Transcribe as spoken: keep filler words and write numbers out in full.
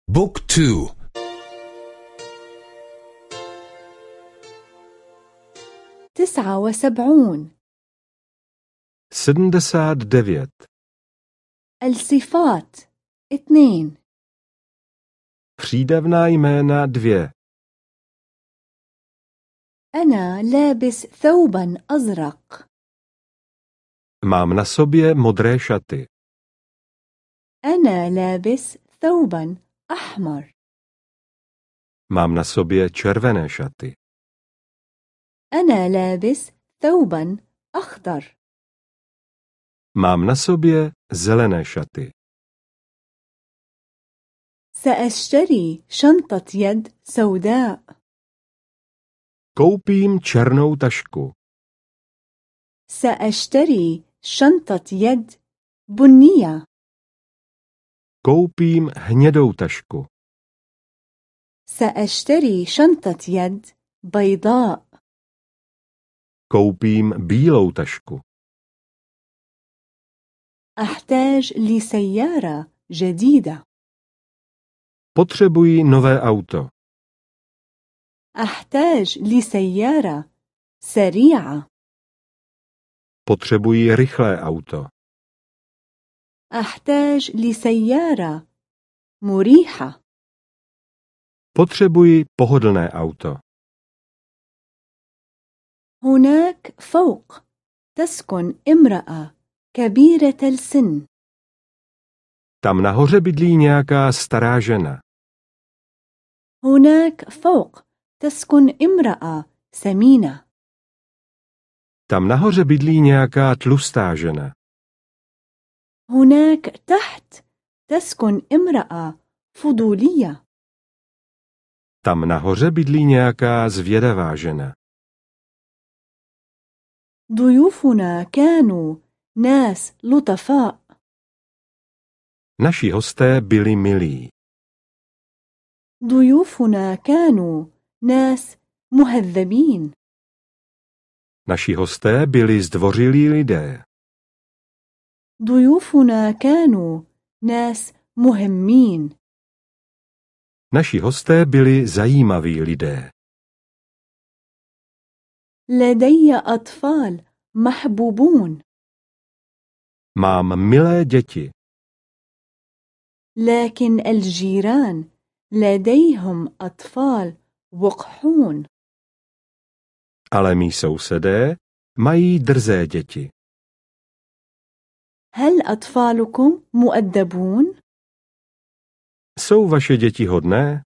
بوك تو تسعة وسبعون. sedmdesát devět. الصفات اثنين. Přídavná jména dvě. أنا لابس ثوبا أزرق. Mám na sobě modré šaty. أنا لابس ثوبا أحمر. Mám na sobě červené šaty. أنا لابس ثوبا أخضر. Mám na sobě zelené šaty. سأشتري شنطة يد سوداء. Koupím černou tašku. سأشتري شنطة يد بنية. Koupím hnědou tašku. سأشتري شنطة يد بيضاء. Koupím bílou tašku. أحتاج لسيارة جديدة. Potřebuji nové auto. أحتاج لسيارة سريعة. Potřebuji rychlé auto. أحتاج لسيارة مريحة. Potřebuji pohodlné auto. هناك فوق تسكن امرأة كبيرة السن. Tam nahoře bydlí nějaká stará žena. هناك فوق تسكن امرأة سمينة. Tam nahoře bydlí nějaká tlustá žena. هناك تحت تسكن امرأة فضولية. Tam nahoře bydlí nějaká zvědavá žena. ضيوفنا كانوا ناس لطفاء. Naši hosté byli milí. ضيوفنا كانوا ناس مهذبين. Naši hosté byli zdvořilí lidé. ضيوفنا كانوا ناس مهمين. Naši hosté byli zajímaví lidé. لدي أطفال محبوبون. Mám milé děti. لكن الجيران لديهم أطفال وقحون. Ale mí sousedé mají drzé děti. هل أطفالكم مؤدبون؟ Jsou vaše děti hodné?